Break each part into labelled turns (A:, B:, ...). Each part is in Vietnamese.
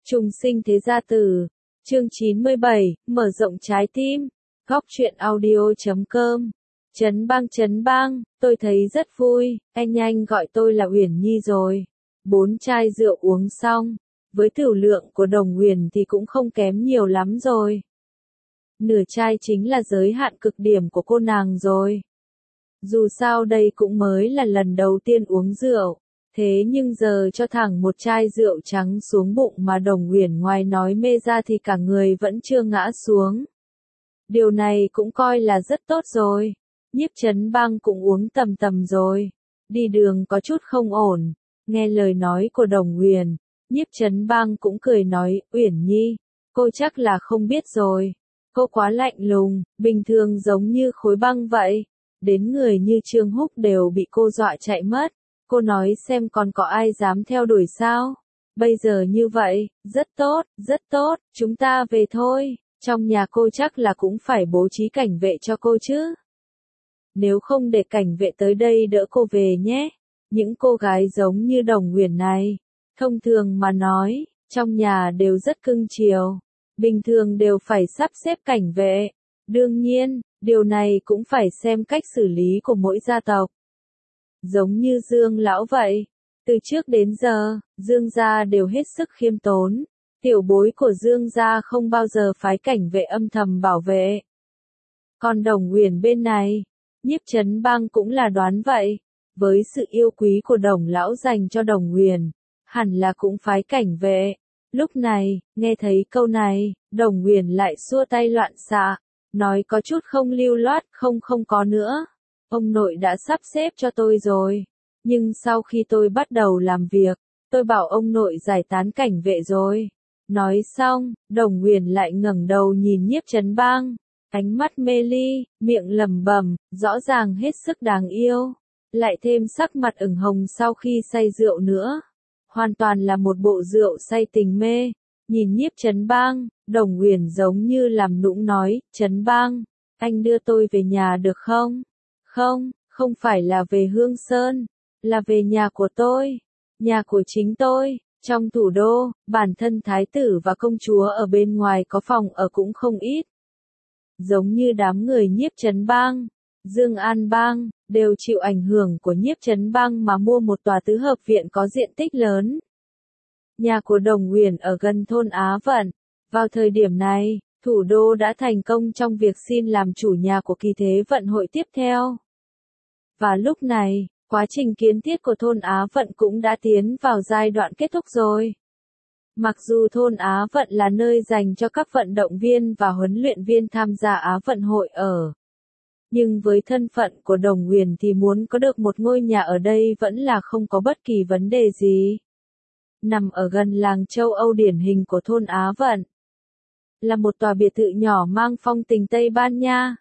A: Trùng sinh thế gia tử. Chương 97, mở rộng trái tim. Góc truyện audio.com. Trấn bang, tôi thấy rất vui, anh nhanh gọi tôi là Uyển Nhi rồi. 4 chai rượu uống xong, với tửu lượng của Đồng Uyển thì cũng không kém nhiều lắm rồi. Nửa chai chính là giới hạn cực điểm của cô nàng rồi. Dù sao đây cũng mới là lần đầu tiên uống rượu. Thế nhưng giờ cho thẳng một chai rượu trắng xuống bụng mà Đồng Uyển ngoài nói mê ra thì cả người vẫn chưa ngã xuống. Điều này cũng coi là rất tốt rồi. Nhiếp Trấn Bang cũng uống tầm rồi. Đi đường có chút không ổn. Nghe lời nói của Đồng Uyển, Nhiếp Trấn Bang cũng cười nói, Uyển Nhi, cô chắc là không biết rồi. Cô quá lạnh lùng, bình thường giống như khối băng vậy. Đến người như Trương Húc đều bị cô dọa chạy mất. Cô nói xem còn có ai dám theo đuổi sao? Bây giờ như vậy, rất tốt, chúng ta về thôi. Trong nhà cô chắc là cũng phải bố trí cảnh vệ cho cô chứ. Nếu không để cảnh vệ tới đây đỡ cô về nhé. Những cô gái giống như Đồng Uyển này, thông thường mà nói, trong nhà đều rất cưng chiều. Bình thường đều phải sắp xếp cảnh vệ. Đương nhiên, điều này cũng phải xem cách xử lý của mỗi gia tộc. Giống như Dương lão vậy, từ trước đến giờ, Dương gia đều hết sức khiêm tốn, tiểu bối của Dương gia không bao giờ phái cảnh vệ âm thầm bảo vệ. Còn Đồng Uyển bên này, Nhiếp Trấn Bang cũng là đoán vậy, với sự yêu quý của Đồng lão dành cho Đồng Uyển, hẳn là cũng phái cảnh vệ. Lúc này, nghe thấy câu này, Đồng Uyển lại xua tay loạn xạ, nói có chút không lưu loát, không có nữa. Ông nội đã sắp xếp cho tôi rồi. Nhưng sau khi tôi bắt đầu làm việc, tôi bảo ông nội giải tán cảnh vệ rồi. Nói xong, Đồng Uyển lại ngẩng đầu nhìn Nhiếp Trấn Bang. Ánh mắt mê ly, miệng lẩm bẩm, rõ ràng hết sức đáng yêu. Lại thêm sắc mặt ửng hồng sau khi say rượu nữa. Hoàn toàn là một bộ rượu say tình mê. Nhìn Nhiếp Trấn Bang, Đồng Uyển giống như làm nũng nói, Trấn Bang, anh đưa tôi về nhà được không? Không phải là về Hương Sơn, là về nhà của tôi, nhà của chính tôi, trong thủ đô, bản thân thái tử và công chúa ở bên ngoài có phòng ở cũng không ít. Giống như đám người Nhiếp Trấn Bang, Dương An Bang, đều chịu ảnh hưởng của Nhiếp Trấn Bang mà mua một tòa tứ hợp viện có diện tích lớn. Nhà của Đồng Uyển ở gần thôn Á Vận, vào thời điểm này, thủ đô đã thành công trong việc xin làm chủ nhà của kỳ thế vận hội tiếp theo. Và lúc này, quá trình kiến thiết của thôn Á Vận cũng đã tiến vào giai đoạn kết thúc rồi. Mặc dù thôn Á Vận là nơi dành cho các vận động viên và huấn luyện viên tham gia Á Vận hội ở. Nhưng với thân phận của Đồng Uyển thì muốn có được một ngôi nhà ở đây vẫn là không có bất kỳ vấn đề gì. Nằm ở gần làng châu Âu điển hình của thôn Á Vận. Là một tòa biệt thự nhỏ mang phong tình Tây Ban Nha.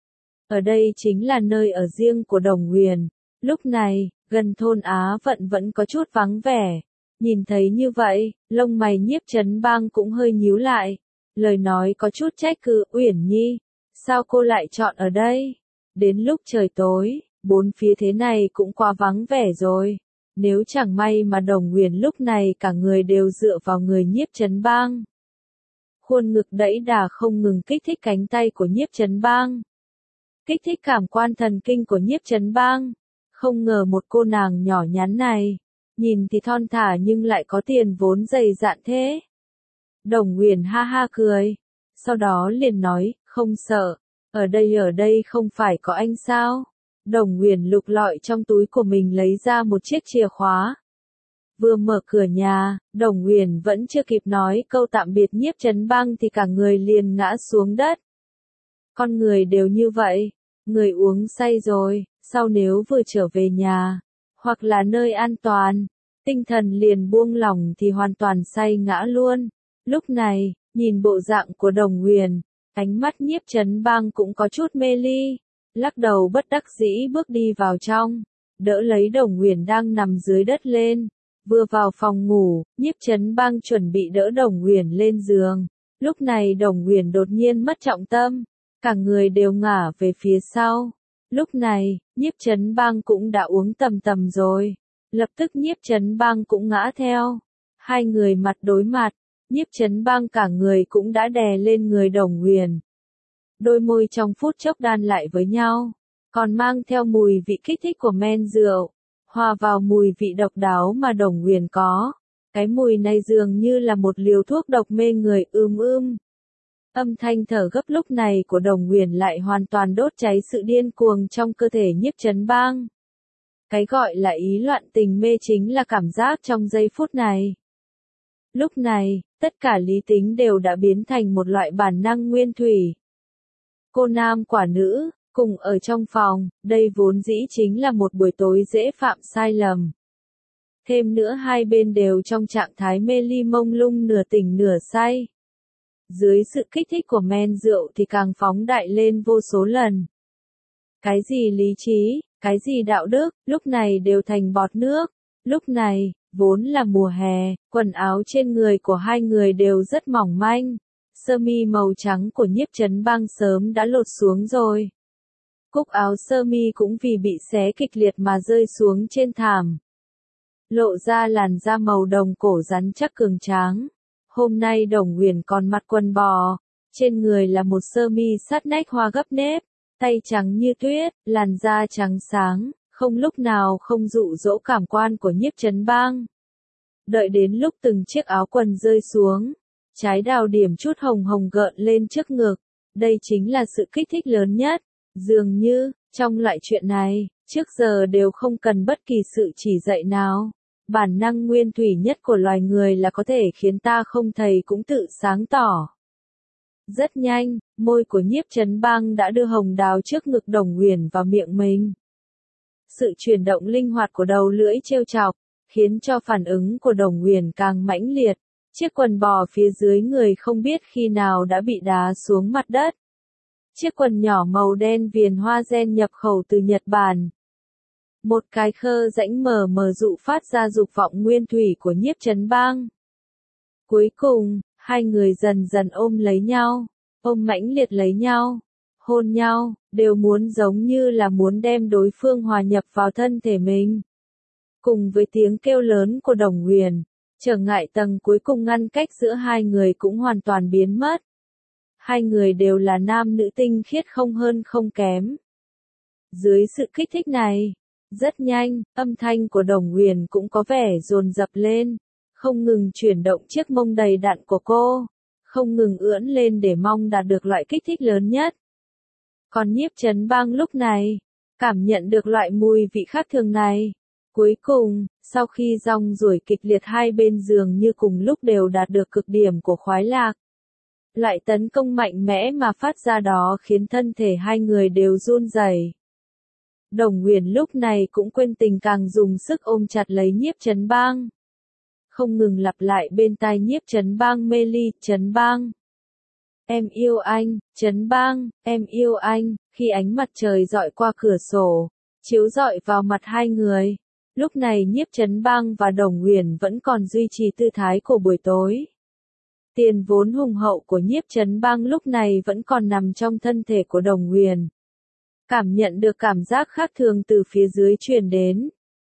A: Ở đây chính là nơi ở riêng của Đồng Uyển. Lúc này, gần thôn Á Vận vẫn có chút vắng vẻ. Nhìn thấy như vậy, lông mày Nhiếp Trấn Bang cũng hơi nhíu lại. Lời nói có chút trách cứ, Uyển Nhi, sao cô lại chọn ở đây? Đến lúc trời tối, bốn phía thế này cũng quá vắng vẻ rồi. Nếu chẳng may mà Đồng Uyển lúc này cả người đều dựa vào người Nhiếp Trấn Bang. Khuôn ngực đẫy đà không ngừng kích thích cánh tay của Nhiếp Trấn Bang. Kích thích cảm quan thần kinh của Nhiếp Trấn Bang. Không ngờ một cô nàng nhỏ nhắn này, nhìn thì thon thả nhưng lại có tiền vốn dày dạn thế. Đồng Uyển ha ha cười, sau đó liền nói, không sợ, ở đây không phải có anh sao? Đồng Uyển lục lọi trong túi của mình lấy ra một chiếc chìa khóa. Vừa mở cửa nhà, Đồng Uyển vẫn chưa kịp nói câu tạm biệt Nhiếp Trấn Bang thì cả người liền ngã xuống đất. Con người đều như vậy, người uống say rồi, sau nếu vừa trở về nhà, hoặc là nơi an toàn, tinh thần liền buông lỏng thì hoàn toàn say ngã luôn. Lúc này, nhìn bộ dạng của Đồng Uyển, ánh mắt Nhiếp Trấn Bang cũng có chút mê ly, lắc đầu bất đắc dĩ bước đi vào trong, đỡ lấy Đồng Uyển đang nằm dưới đất lên. Vừa vào phòng ngủ, Nhiếp Trấn Bang chuẩn bị đỡ Đồng Uyển lên giường. Lúc này Đồng Uyển đột nhiên mất trọng tâm, cả người đều ngả về phía sau. Lúc này, Nhiếp Trấn Bang cũng đã uống tầm rồi. Lập tức Nhiếp Trấn Bang cũng ngã theo. Hai người mặt đối mặt, Nhiếp Chấn Bang cả người cũng đã đè lên người Đồng Huyền. Đôi môi trong phút chốc đan lại với nhau, còn mang theo mùi vị kích thích của men rượu, hòa vào mùi vị độc đáo mà Đồng Huyền có. Cái mùi này dường như là một liều thuốc độc mê người. Âm thanh thở gấp lúc này của Đồng Huyền lại hoàn toàn đốt cháy sự điên cuồng trong cơ thể Nhiếp Chấn Bang. Cái gọi là ý loạn tình mê chính là cảm giác trong giây phút này. Lúc này, tất cả lý tính đều đã biến thành một loại bản năng nguyên thủy. Cô nam quả nữ, cùng ở trong phòng, đây vốn dĩ chính là một buổi tối dễ phạm sai lầm. Thêm nữa hai bên đều trong trạng thái mê ly mông lung nửa tỉnh nửa say. Dưới sự kích thích của men rượu thì càng phóng đại lên vô số lần. Cái gì lý trí, cái gì đạo đức, lúc này đều thành bọt nước. Lúc này, vốn là mùa hè, quần áo trên người của hai người đều rất mỏng manh. Sơ mi màu trắng của Nhiếp Chấn Bang sớm đã lột xuống rồi. Cúc áo sơ mi cũng vì bị xé kịch liệt mà rơi xuống trên thảm. Lộ ra làn da màu đồng cổ rắn chắc cường tráng. Hôm nay Đồng Huyền còn mặc quần bò, trên người là một sơ mi sát nách hoa gấp nếp, tay trắng như tuyết, làn da trắng sáng, không lúc nào không dụ dỗ cảm quan của Nhiếp Chấn Bang. Đợi đến lúc từng chiếc áo quần rơi xuống, trái đào điểm chút hồng hồng gợn lên trước ngực, đây chính là sự kích thích lớn nhất. Dường như, trong loại chuyện này, trước giờ đều không cần bất kỳ sự chỉ dạy nào. Bản năng nguyên thủy nhất của loài người là có thể khiến ta không thầy cũng tự sáng tỏ. Rất nhanh, môi của Nhiếp Chấn Bang đã đưa hồng đào trước ngực Đồng Huyền vào miệng mình. Sự chuyển động linh hoạt của đầu lưỡi trêu chọc, khiến cho phản ứng của Đồng Huyền càng mãnh liệt. Chiếc quần bò phía dưới người không biết khi nào đã bị đá xuống mặt đất. Chiếc quần nhỏ màu đen viền hoa gen nhập khẩu từ Nhật Bản. Một cái khơ rãnh mờ mờ dụ phát ra dục vọng nguyên thủy của Nhiếp Chấn Bang. Cuối cùng, hai người dần dần ôm lấy nhau, ôm mãnh liệt lấy nhau, hôn nhau, đều muốn giống như là muốn đem đối phương hòa nhập vào thân thể mình. Cùng với tiếng kêu lớn của Đồng Huyền, trở ngại tầng cuối cùng ngăn cách giữa hai người cũng hoàn toàn biến mất. Hai người đều là nam nữ tinh khiết không hơn không kém. Dưới sự kích thích này, rất nhanh, âm thanh của Đồng Huyền cũng có vẻ dồn dập lên, không ngừng chuyển động chiếc mông đầy đặn của cô, không ngừng ưỡn lên để mong đạt được loại kích thích lớn nhất. Còn Nhiếp Chấn Bang lúc này, cảm nhận được loại mùi vị khác thường này. Cuối cùng, sau khi rong ruổi kịch liệt hai bên giường như cùng lúc đều đạt được cực điểm của khoái lạc. Loại tấn công mạnh mẽ mà phát ra đó khiến thân thể hai người đều run rẩy. Đồng Huyền lúc này cũng quên tình càng dùng sức ôm chặt lấy Nhiếp Chấn Bang. Không ngừng lặp lại bên tai Nhiếp Chấn Bang mê ly, Chấn Bang. Em yêu anh, Chấn Bang, em yêu anh, khi ánh mặt trời dọi qua cửa sổ, chiếu rọi vào mặt hai người. Lúc này Nhiếp Chấn Bang và Đồng Huyền vẫn còn duy trì tư thái của buổi tối. Tiền vốn hùng hậu của Nhiếp Chấn Bang lúc này vẫn còn nằm trong thân thể của Đồng Huyền. Cảm nhận được cảm giác khác thường từ phía dưới truyền đến.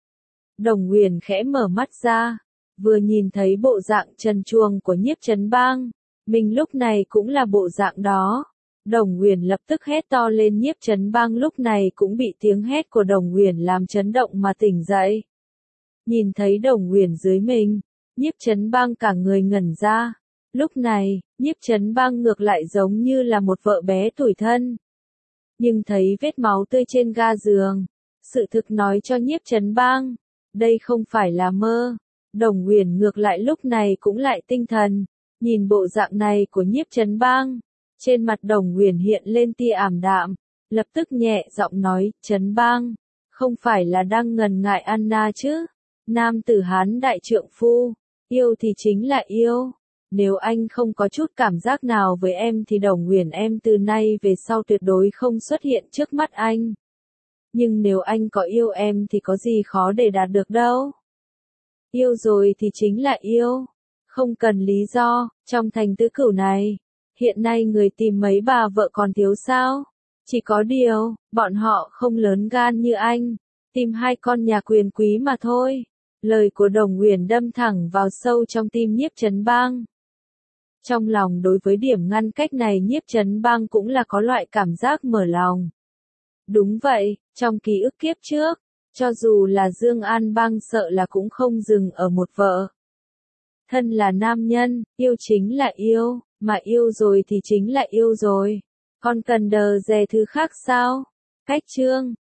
A: Đồng Huyền khẽ mở mắt ra, vừa nhìn thấy bộ dạng trần truồng của Nhiếp Chấn Bang, mình lúc này cũng là bộ dạng đó. Đồng Huyền lập tức hét to lên. Nhiếp Chấn Bang lúc này cũng bị tiếng hét của Đồng Huyền làm chấn động mà tỉnh dậy. Nhìn thấy Đồng Huyền dưới mình, Nhiếp Chấn Bang cả người ngẩn ra. Lúc này, Nhiếp Chấn Bang ngược lại giống như là một vợ bé tủi thân. Nhưng thấy vết máu tươi trên ga giường, sự thực nói cho Nhiếp Chấn Bang, đây không phải là mơ. Đồng Huyền ngược lại lúc này cũng lại tinh thần, nhìn bộ dạng này của Nhiếp Chấn Bang, trên mặt Đồng Huyền hiện lên tia ảm đạm, lập tức nhẹ giọng nói, Chấn Bang, không phải là đang ngần ngại Anna chứ? Nam tử Hán đại trượng phu, yêu thì chính là yêu. Nếu anh không có chút cảm giác nào với em thì Đồng Huyền em từ nay về sau tuyệt đối không xuất hiện trước mắt anh. Nhưng nếu anh có yêu em thì có gì khó để đạt được đâu. Yêu rồi thì chính là yêu. Không cần lý do, trong thành tứ cửu này, hiện nay người tìm mấy bà vợ còn thiếu sao? Chỉ có điều, bọn họ không lớn gan như anh, tìm hai con nhà quyền quý mà thôi. Lời của Đồng Huyền đâm thẳng vào sâu trong tim Nhiếp Chấn Bang. Trong lòng đối với điểm ngăn cách này Nhiếp Chấn Bang cũng là có loại cảm giác mở lòng. Đúng vậy, trong ký ức kiếp trước, cho dù là Dương An Bang sợ là cũng không dừng ở một vợ. Thân là nam nhân, yêu chính là yêu, mà yêu rồi thì chính là yêu rồi. Còn cần đờ dè thứ khác sao? Cách chương